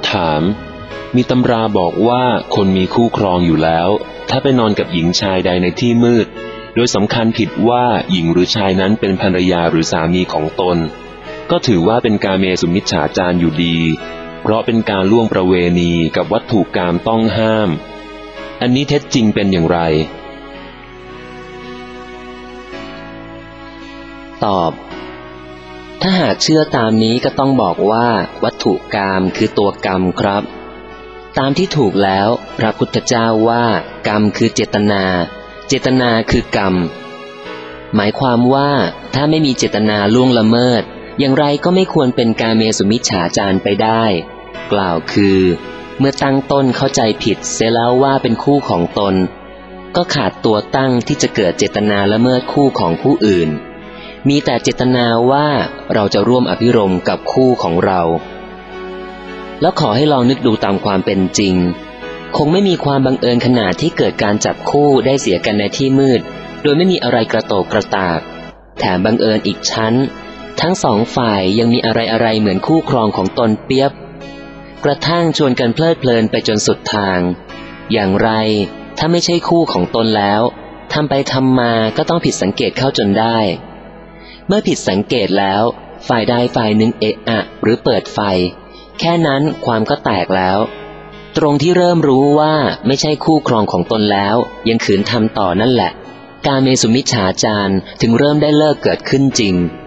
ถามมีตำราบอกว่าคนมีคู่ครองอยู่แล้วถ้าไปนอนกับหญิงชายใดในที่มืดโดยสำคัญผิดว่าหญิงหรือชายนั้นเป็นภรรยาหรือสามีของตนก็ถือว่าเป็นกาเมสุมิจฉาจารอยู่ดีเพราะเป็นการล่วงประเวณีกับวัตถุกามต้องห้ามอันนี้เท็จจริงเป็นอย่างไรตอบถ้าหากเชื่อตามนี้ก็ต้องบอกว่าวัตถุกามคือตัวกรรมครับตามที่ถูกแล้วพระพุทธเจ้าว่ากรรมคือเจตนาเจตนาคือกรรมหมายความว่าถ้าไม่มีเจตนาล่วงละเมิดอย่างไรก็ไม่ควรเป็นกาเมสุมิจฉาจารไปได้กล่าวคือเมื่อตั้งต้นเข้าใจผิดเสียแล้วว่าเป็นคู่ของตนก็ขาดตัวตั้งที่จะเกิดเจตนาละเมิดคู่ของผู้อื่นมีแต่เจตนาว่าเราจะร่วมอภิรมย์กับคู่ของเราแล้วขอให้ลองนึกดูตามความเป็นจริงคงไม่มีความบังเอิญขนาดที่เกิดการจับคู่ได้เสียกันในที่มืดโดยไม่มีอะไรกระโตกกระตากแถมบังเอิญอีกชั้นทั้งสองฝ่ายยังมีอะไรเหมือนคู่ครองของตนเปียบกระทั่งชวนกันเพลิดเพลินไปจนสุดทางอย่างไรถ้าไม่ใช่คู่ของตนแล้วทำไปทำมาก็ต้องผิดสังเกตเข้าจนได้เมื่อผิดสังเกตแล้วฝ่ายใดฝ่ายหนึ่งเอะอะหรือเปิดไฟแค่นั้นความก็แตกแล้วตรงที่เริ่มรู้ว่าไม่ใช่คู่ครองของตนแล้วยังขืนทำต่อนั่นแหละกาเมสุมิจฉาจารถึงเริ่มได้เลิกเกิดขึ้นจริง